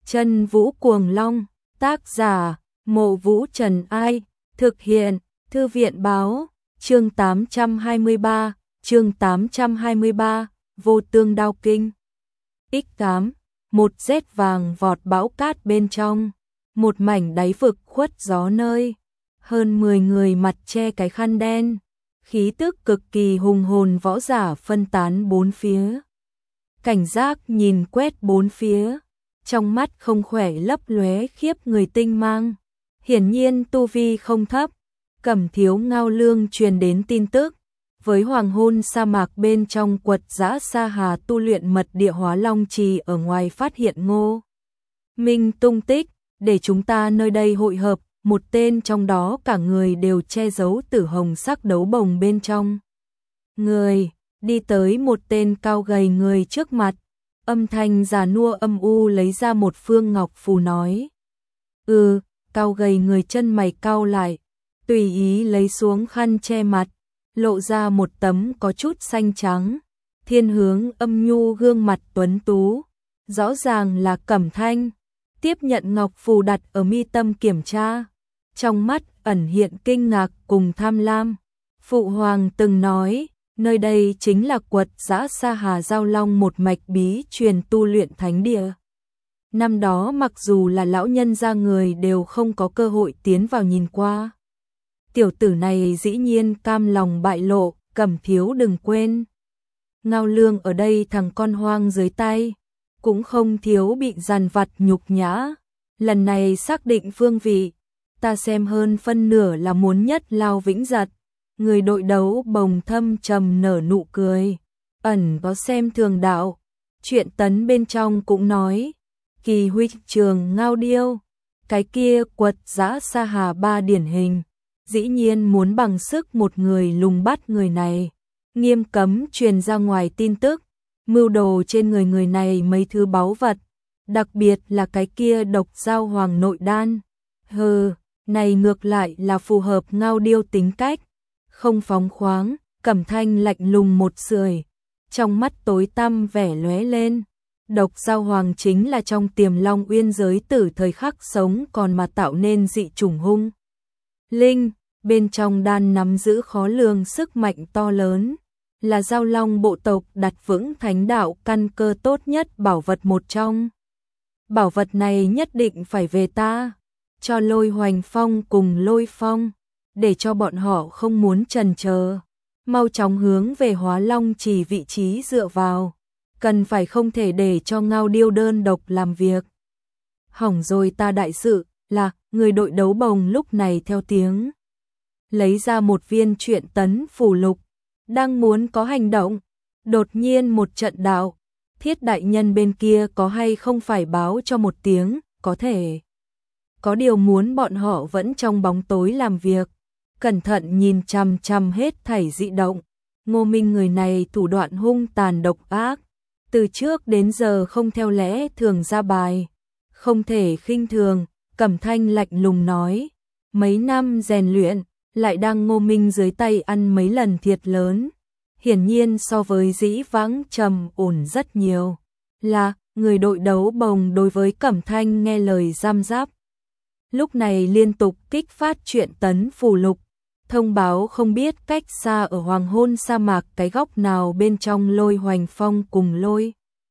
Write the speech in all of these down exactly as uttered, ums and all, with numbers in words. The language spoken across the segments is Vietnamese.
Chân Vũ Cuồng Long, tác giả, Mộ Vũ Trần Ai, thực hiện, Thư viện báo, chương tám trăm hai mươi ba, chương tám trăm hai mươi ba, Vô Tương Đao Kinh. Ích tám, một rét vàng vọt bão cát bên trong, một mảnh đáy vực khuất gió nơi, hơn mười người mặt che cái khăn đen, khí tức cực kỳ hùng hồn võ giả phân tán bốn phía. Cảnh giác nhìn quét bốn phía, trong mắt không khỏe lấp lóe khiếp người tinh mang, hiển nhiên tu vi không thấp. Cẩm Thiếu Ngao Lương truyền đến tin tức, với hoàng hôn sa mạc bên trong quật dã Sa Hà tu luyện mật địa Hóa Long Trì ở ngoài phát hiện Ngô Minh tung tích, để chúng ta nơi đây hội hợp, một tên trong đó cả người đều che giấu tử hồng sắc đấu bồng bên trong. Người, đi tới một tên cao gầy người trước mặt, âm thanh già nua âm u lấy ra một phương ngọc phù nói. Ừ, cao gầy người chân mày cau lại, tùy ý lấy xuống khăn che mặt, lộ ra một tấm có chút xanh trắng, thiên hướng âm nhu gương mặt tuấn tú, rõ ràng là Cẩm Thanh. Tiếp nhận ngọc phù đặt ở mi tâm kiểm tra, trong mắt ẩn hiện kinh ngạc cùng tham lam. Phụ hoàng từng nói, nơi đây chính là quật dã Sa Hà Giao Long một mạch bí truyền tu luyện thánh địa. Năm đó mặc dù là lão nhân gia người đều không có cơ hội tiến vào nhìn qua. Tiểu tử này dĩ nhiên cam lòng bại lộ, Cẩm Thiếu đừng quên. Ngao Lương ở đây thằng con hoang dưới tay, cũng không thiếu bị dằn vặt nhục nhã. Lần này xác định phương vị, ta xem hơn phân nửa là muốn nhất lao vĩnh giật. Người đội đấu bồng thâm trầm nở nụ cười, ẩn có xem thường đạo. Chuyện tấn bên trong cũng nói, kỳ huy trường Ngao Điêu, cái kia quật dã Sa Hà ba điển hình, dĩ nhiên muốn bằng sức một người lùng bắt người này, nghiêm cấm truyền ra ngoài tin tức, mưu đồ trên người người này mấy thứ báu vật, đặc biệt là cái kia độc giao hoàng nội đan. Hừ, này ngược lại là phù hợp Ngao Điêu tính cách, không phóng khoáng. Cẩm Thanh lạnh lùng một sưởi, trong mắt tối tăm vẻ lóe lên. Độc giao hoàng chính là trong Tiềm Long Uyên giới tử thời khắc sống còn mà tạo nên dị chủng hung linh, bên trong đan nắm giữ khó lường sức mạnh to lớn, là Giao Long bộ tộc đặt vững thánh đạo căn cơ tốt nhất bảo vật một trong. Bảo vật này nhất định phải về ta, cho Lôi Hoành Phong cùng Lôi Phong, để cho bọn họ không muốn chần chờ, mau chóng hướng về Hóa Long Trì vị trí dựa vào, cần phải không thể để cho Ngao Điêu đơn độc làm việc. Hỏng rồi ta đại sự, là người đội đấu bồng lúc này theo tiếng lấy ra một viên truyện tấn phù lục, đang muốn có hành động, đột nhiên một trận đạo, Thiết đại nhân bên kia có hay không phải báo cho một tiếng, có thể có điều muốn bọn họ vẫn trong bóng tối làm việc, cẩn thận nhìn chằm chằm hết thảy dị động. Ngô Minh người này thủ đoạn hung tàn độc ác, từ trước đến giờ không theo lẽ thường ra bài, không thể khinh thường. Cẩm Thanh lạnh lùng nói, mấy năm rèn luyện, lại đang Ngô Minh dưới tay ăn mấy lần thiệt lớn, hiển nhiên so với dĩ vãng trầm ổn rất nhiều. Là, người đội đấu bồng đối với Cẩm Thanh nghe lời giam giáp. Lúc này liên tục kích phát truyện tấn phù lục, thông báo không biết cách xa ở hoàng hôn sa mạc cái góc nào bên trong Lôi Hoành Phong cùng Lôi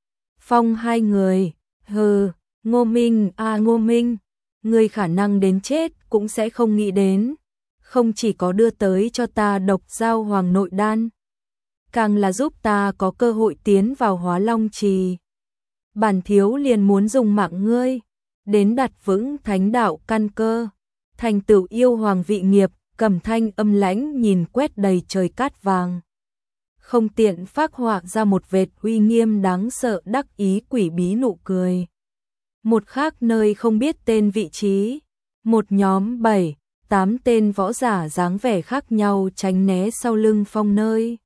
Phong hai người. Hừ, Ngô Minh à Ngô Minh, người khả năng đến chết cũng sẽ không nghĩ đến, không chỉ có đưa tới cho ta độc giao hoàng nội đan, càng là giúp ta có cơ hội tiến vào Hóa Long Trì. Bản thiếu liền muốn dùng mạng ngươi, đến đặt vững thánh đạo căn cơ, thành tựu yêu hoàng vị nghiệp. Cẩm Thanh âm lãnh nhìn quét đầy trời cát vàng, không tiện phác họa ra một vệt uy nghiêm đáng sợ đắc ý quỷ bí nụ cười. Một khác nơi không biết tên vị trí, một nhóm bảy, tám tên võ giả dáng vẻ khác nhau tránh né sau lưng Phong nơi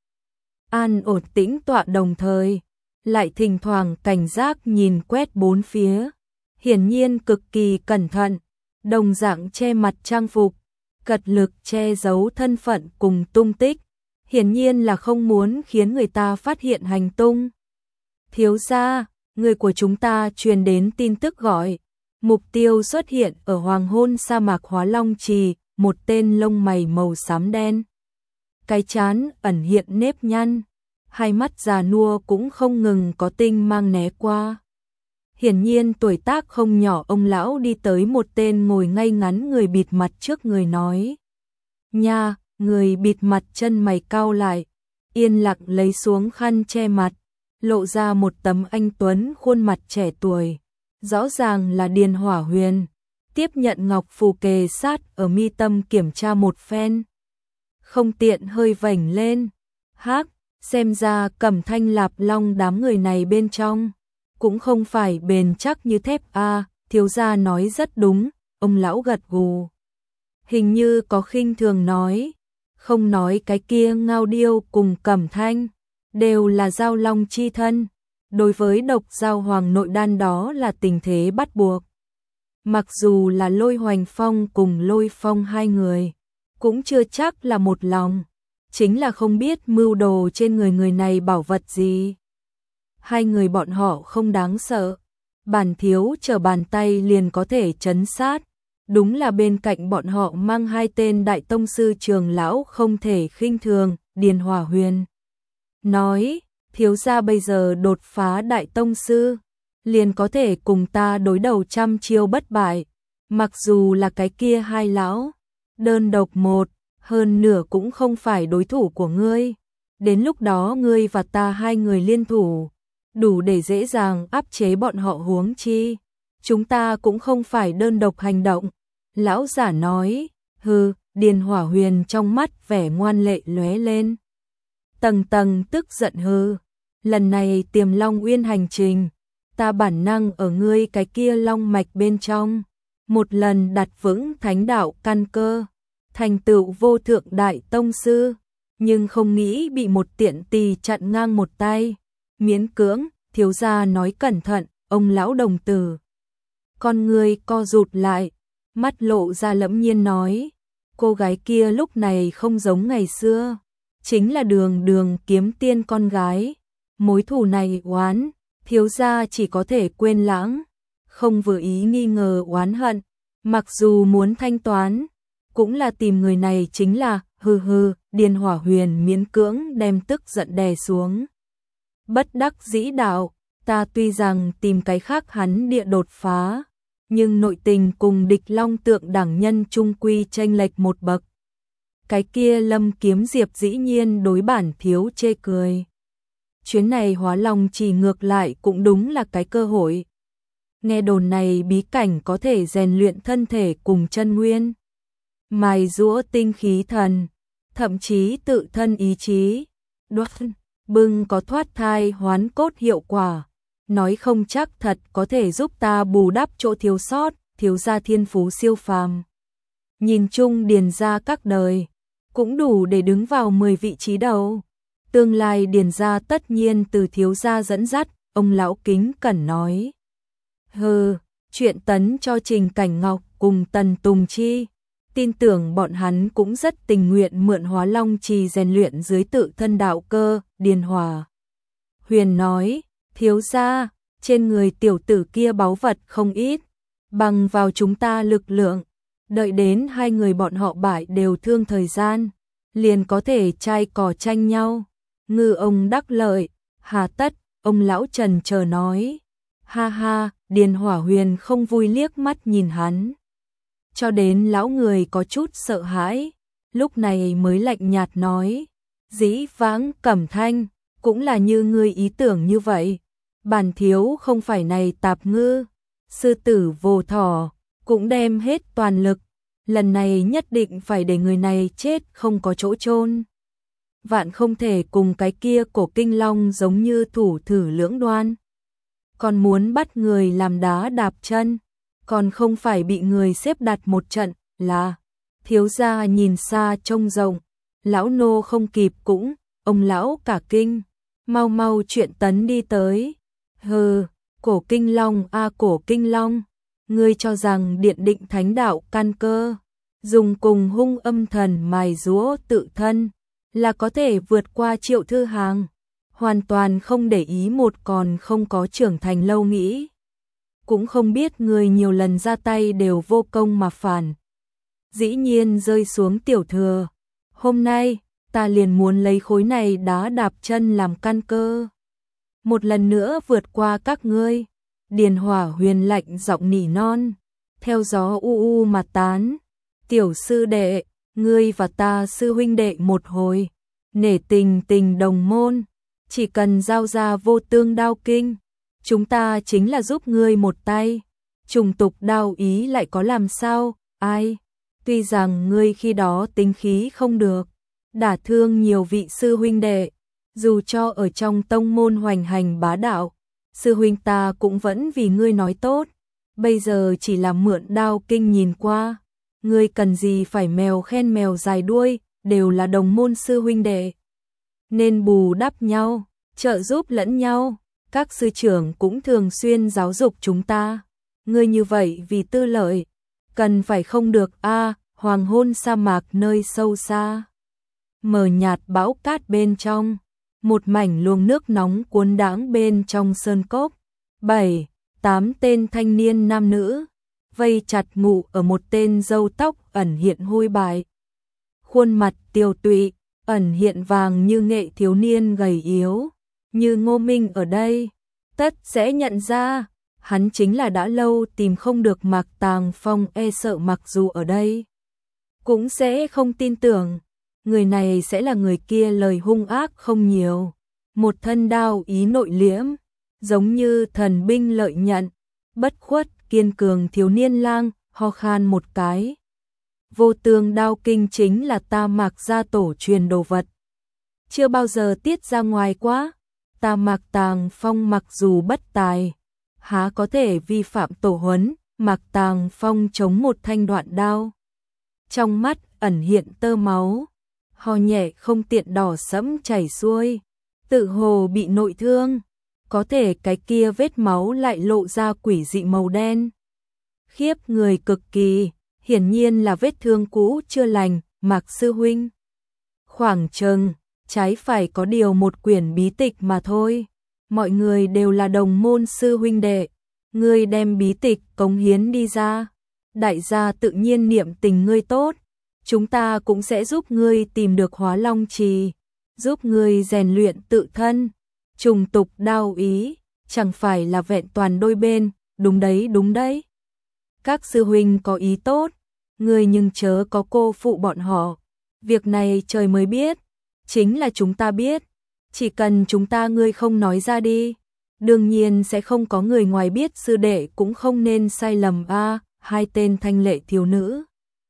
an ổn tĩnh tọa, đồng thời lại thỉnh thoảng cảnh giác nhìn quét bốn phía, hiển nhiên cực kỳ cẩn thận, đồng dạng che mặt trang phục, cật lực che giấu thân phận cùng tung tích, hiển nhiên là không muốn khiến người ta phát hiện hành tung. Thiếu gia, người của chúng ta truyền đến tin tức gọi. Mục tiêu xuất hiện ở hoàng hôn sa mạc Hóa Long Trì, một tên lông mày màu xám đen. Cái trán ẩn hiện nếp nhăn, hai mắt già nua cũng không ngừng có tinh mang né qua. Hiển nhiên tuổi tác không nhỏ, ông lão đi tới một tên ngồi ngay ngắn người bịt mặt trước người nói. Nha, người bịt mặt chân mày cau lại, yên lặng lấy xuống khăn che mặt, lộ ra một tấm anh tuấn khuôn mặt trẻ tuổi. Rõ ràng là Điền Hỏa Huyền, tiếp nhận ngọc phù kề sát ở mi tâm kiểm tra một phen. Không tiện hơi vểnh lên. Hắc, xem ra Cẩm Thanh Lạp Long đám người này bên trong cũng không phải bền chắc như thép a, à, thiếu gia nói rất đúng, ông lão gật gù. Hình như có khinh thường nói, không nói cái kia Ngao Điêu cùng Cẩm Thanh đều là giao long chi thân. Đối với độc giao hoàng nội đan đó là tình thế bắt buộc. Mặc dù là Lôi Hoành Phong cùng Lôi Phong hai người, cũng chưa chắc là một lòng. Chính là không biết mưu đồ trên người người này bảo vật gì. Hai người bọn họ không đáng sợ. Bản thiếu trở bàn tay liền có thể trấn sát. Đúng là bên cạnh bọn họ mang hai tên đại tông sư trường lão không thể khinh thường. Điền Hỏa Huyền nói, thiếu gia bây giờ đột phá đại tông sư, liền có thể cùng ta đối đầu trăm chiêu bất bại. Mặc dù là cái kia hai lão, đơn độc một, hơn nửa cũng không phải đối thủ của ngươi. Đến lúc đó ngươi và ta hai người liên thủ, đủ để dễ dàng áp chế bọn họ, huống chi. Chúng ta cũng không phải đơn độc hành động. Lão giả nói, hừ, Điền Hỏa Huyền trong mắt vẻ ngoan lệ lóe lên. Tầng tầng tức giận hừ. Lần này Tiềm Long Uyên hành trình, ta bản năng ở ngươi cái kia long mạch bên trong, một lần đặt vững thánh đạo căn cơ, thành tựu vô thượng đại tông sư, nhưng không nghĩ bị một tiện tỳ chặn ngang một tay, miễn cưỡng. Thiếu gia nói cẩn thận. Ông lão đồng tử con người co rụt lại, mắt lộ ra lẫm nhiên nói, cô gái kia lúc này không giống ngày xưa, chính là Đường Đường kiếm tiên con gái. Mối thù này oán, thiếu gia chỉ có thể quên lãng, không vừa ý nghi ngờ oán hận, mặc dù muốn thanh toán, cũng là tìm người này chính là, hừ hừ. Điền Hỏa Huyền miễn cưỡng đem tức giận đè xuống. Bất đắc dĩ đạo, ta tuy rằng tìm cái khác hắn địa đột phá, nhưng nội tình cùng địch long tượng đẳng nhân trung quy chênh lệch một bậc. Cái kia Lâm Kiếm Diệp dĩ nhiên đối bản thiếu chê cười. Chuyến này Hóa Long chỉ ngược lại cũng đúng là cái cơ hội. Nghe đồn này bí cảnh có thể rèn luyện thân thể cùng chân nguyên, mài giũa tinh khí thần, thậm chí tự thân ý chí. Đoán bưng có thoát thai hoán cốt hiệu quả, nói không chắc thật có thể giúp ta bù đắp chỗ thiếu sót. Thiếu gia thiên phú siêu phàm, nhìn chung Điền gia các đời cũng đủ để đứng vào mười vị trí đầu. Tương lai Điền gia tất nhiên từ thiếu gia dẫn dắt. Ông lão kính cẩn nói, hừ, chuyện tấn cho Trình Cảnh Ngọc cùng Tần Tùng Chi, tin tưởng bọn hắn cũng rất tình nguyện mượn Hóa Long Trì rèn luyện dưới tự thân đạo cơ. Điền Hỏa Huyền nói, thiếu gia, trên người tiểu tử kia báu vật không ít, bằng vào chúng ta lực lượng, đợi đến hai người bọn họ bại đều thương thời gian, liền có thể trai cò tranh nhau, ngư ông đắc lợi. Hà tất? Ông lão trần chờ nói. Ha ha. Điền Hỏa Huyền không vui liếc mắt nhìn hắn, cho đến lão người có chút sợ hãi, lúc này mới lạnh nhạt nói, dĩ vãng Cẩm Thanh cũng là như ngươi ý tưởng như vậy, bản thiếu không phải này tạp ngư, sư tử vô thỏ, cũng đem hết toàn lực, lần này nhất định phải để người này chết không có chỗ chôn. Vạn không thể cùng cái kia Cổ Kinh Long giống như thủ thử lưỡng đoan, còn muốn bắt người làm đá đạp chân, còn không phải bị người xếp đặt một trận. Là thiếu gia nhìn xa trông rộng, lão nô không kịp cũng. Ông lão cả kinh, mau mau chuyện tấn đi tới. Hừ, Cổ Kinh Long a à, Cổ Kinh Long, ngươi cho rằng điện định thánh đạo căn cơ, dùng cùng hung âm thần mài giũa tự thân là có thể vượt qua Triệu Thư Hàng? hoàn toàn không để ý một còn không có trưởng thành lâu nghĩ. Cũng không biết người nhiều lần ra tay đều vô công mà phản. Dĩ nhiên rơi xuống tiểu thừa. Hôm nay, ta liền muốn lấy khối này đá đạp chân làm căn cơ. Một lần nữa vượt qua các ngươi. Điền Hỏa Huyền lạnh giọng nỉ non. Theo gió u u mà tán. Tiểu sư đệ, ngươi và ta sư huynh đệ một hồi. Nể tình tình đồng môn. Chỉ cần giao ra vô tương đao kinh. Chúng ta chính là giúp ngươi một tay. Trùng tục đao ý lại có làm sao, ai? Tuy rằng ngươi khi đó tính khí không được. Đả thương nhiều vị sư huynh đệ. Dù cho ở trong tông môn hoành hành bá đạo. Sư huynh ta cũng vẫn vì ngươi nói tốt. Bây giờ chỉ là mượn đao kinh nhìn qua. Ngươi cần gì phải mèo khen mèo dài đuôi. Đều là đồng môn sư huynh đệ. Nên bù đắp nhau, trợ giúp lẫn nhau. Các sư trưởng cũng thường xuyên giáo dục chúng ta. Ngươi như vậy vì tư lợi. Cần phải không được a à, hoàng hôn sa mạc nơi sâu xa. Mờ nhạt bão cát bên trong. Một mảnh luồng nước nóng cuốn đãng bên trong sơn cốc. Bảy, tám tên thanh niên nam nữ. Vây chặt ngụ ở một tên râu tóc ẩn hiện hôi bại. Khuôn mặt tiều tụy, ẩn hiện vàng như nghệ thiếu niên gầy yếu. Như Ngô Minh ở đây, tất sẽ nhận ra, hắn chính là đã lâu tìm không được Mạc Tàng Phong, e sợ mặc dù ở đây. Cũng sẽ không tin tưởng, người này sẽ là người kia lời hung ác không nhiều. Một thân đao ý nội liễm, giống như thần binh lợi nhận, bất khuất kiên cường thiếu niên lang, ho khan một cái. Vô tương đao kinh chính là ta Mạc gia tổ truyền đồ vật. Chưa bao giờ tiết ra ngoài quá. Ta Mạc Tàng Phong mặc dù bất tài, há có thể vi phạm tổ huấn. Mạc Tàng Phong chống một thanh đoạn đao. Trong mắt ẩn hiện tơ máu, ho nhẹ không tiện đỏ sẫm chảy xuôi, tự hồ bị nội thương. Có thể cái kia vết máu lại lộ ra quỷ dị màu đen. Khiếp người cực kỳ, hiển nhiên là vết thương cũ chưa lành. Mạc sư huynh. Khoảng chừng trái phải có điều một quyển bí tịch mà thôi. Mọi người đều là đồng môn sư huynh đệ. Ngươi đem bí tịch cống hiến đi ra. Đại gia tự nhiên niệm tình ngươi tốt. Chúng ta cũng sẽ giúp ngươi tìm được Hóa Long Trì. Giúp ngươi rèn luyện tự thân. Trùng tục đao ý. Chẳng phải là vẹn toàn đôi bên. Đúng đấy đúng đấy. Các sư huynh có ý tốt. Ngươi nhưng chớ có cô phụ bọn họ. Việc này trời mới biết. Chính là chúng ta biết. Chỉ cần chúng ta ngươi không nói ra đi. Đương nhiên sẽ không có người ngoài biết. Sư đệ cũng không nên sai lầm a à, hai tên thanh lệ thiếu nữ.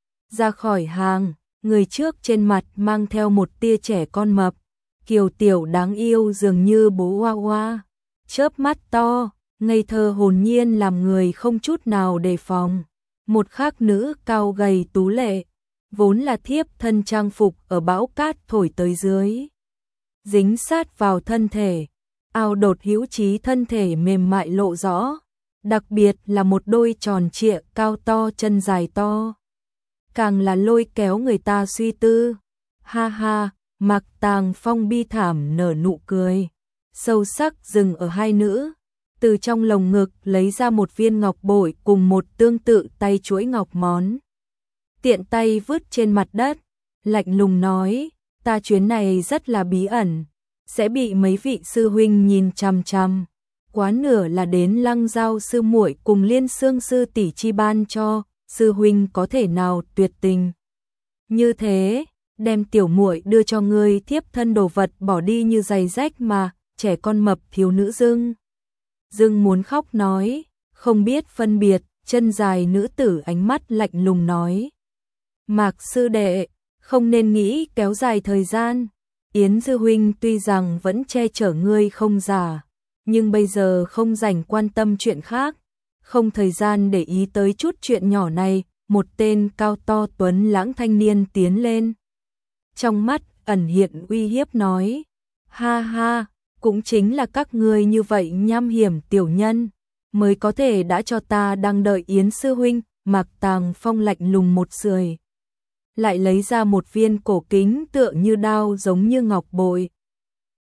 Ra khỏi hàng. Người trước trên mặt mang theo một tia trẻ con mập. Kiều tiểu đáng yêu dường như bố hoa hoa. Chớp mắt to. Ngây thơ hồn nhiên làm người không chút nào đề phòng. Một khác nữ cao gầy tú lệ. Vốn là thiếp thân trang phục ở bão cát thổi tới dưới. Dính sát vào thân thể. Ao đột hữu trí thân thể mềm mại lộ rõ. Đặc biệt là một đôi tròn trịa cao to chân dài to. Càng là lôi kéo người ta suy tư. Ha ha, Mạc Tàng Phong bi thảm nở nụ cười. Sâu sắc dừng ở hai nữ. Từ trong lồng ngực lấy ra một viên ngọc bội cùng một tương tự tay chuỗi ngọc món. Tiện tay vứt trên mặt đất, lạnh lùng nói, ta chuyến này rất là bí ẩn, sẽ bị mấy vị sư huynh nhìn chằm chằm. Quá nửa là đến Lăng Giao sư muội cùng Liên Xương sư tỷ chi ban cho, sư huynh có thể nào tuyệt tình. Như thế, đem tiểu muội đưa cho ngươi thiếp thân đồ vật bỏ đi như giày rách mà, trẻ con mập thiếu nữ dưng. Dưng muốn khóc nói, không biết phân biệt, chân dài nữ tử ánh mắt lạnh lùng nói. Mạc sư đệ, không nên nghĩ kéo dài thời gian. Yến sư huynh tuy rằng vẫn che chở ngươi không giả, nhưng bây giờ không rảnh quan tâm chuyện khác, không thời gian để ý tới chút chuyện nhỏ này. Một tên cao to tuấn lãng thanh niên tiến lên. Trong mắt ẩn hiện uy hiếp nói, ha ha, cũng chính là các ngươi như vậy nham hiểm tiểu nhân, mới có thể đã cho ta đang đợi Yến sư huynh. Mạc Tàng Phong lạnh lùng một sưởi, lại lấy ra một viên cổ kính tựa như đao giống như ngọc bội.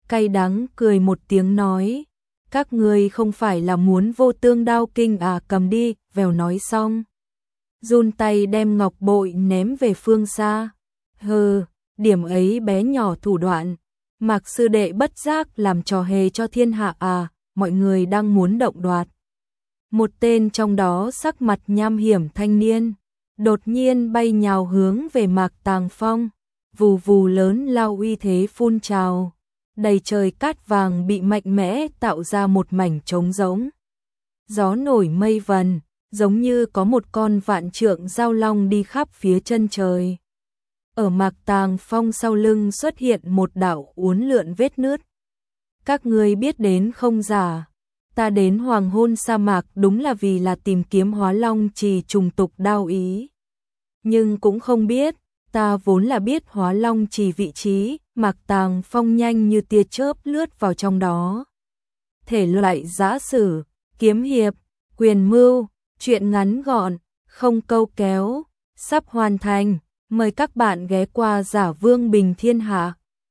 cay đắng cười một tiếng nói, các ngươi không phải là muốn vô tương đao kinh à, cầm đi, vèo nói xong. Run tay đem ngọc bội ném về phương xa. Hừ, điểm ấy bé nhỏ thủ đoạn, Mạc sư đệ bất giác làm trò hề cho thiên hạ à, mọi người đang muốn động đoạt. Một tên trong đó sắc mặt nham hiểm thanh niên, đột nhiên bay nhào hướng về Mạc Tàng Phong, vù vù lớn lao uy thế phun trào, đầy trời cát vàng bị mạnh mẽ tạo ra một mảnh trống rỗng. Gió nổi mây vần, giống như có một con vạn trượng giao long đi khắp phía chân trời. Ở Mạc Tàng Phong sau lưng xuất hiện một đạo uốn lượn vết nứt. Các ngươi biết đến không giả, ta đến Hoàng Hôn sa mạc đúng là vì là tìm kiếm Hóa Long Trì trùng tục đao ý. Nhưng cũng không biết, ta vốn là biết Hóa Long Trì vị trí, Mạc Tàng Phong nhanh như tia chớp lướt vào trong đó. Thể loại giã sử, kiếm hiệp, quyền mưu, truyện ngắn gọn, không câu kéo, sắp hoàn thành. Mời các bạn ghé qua Giả Vương Bình Thiên Hạ.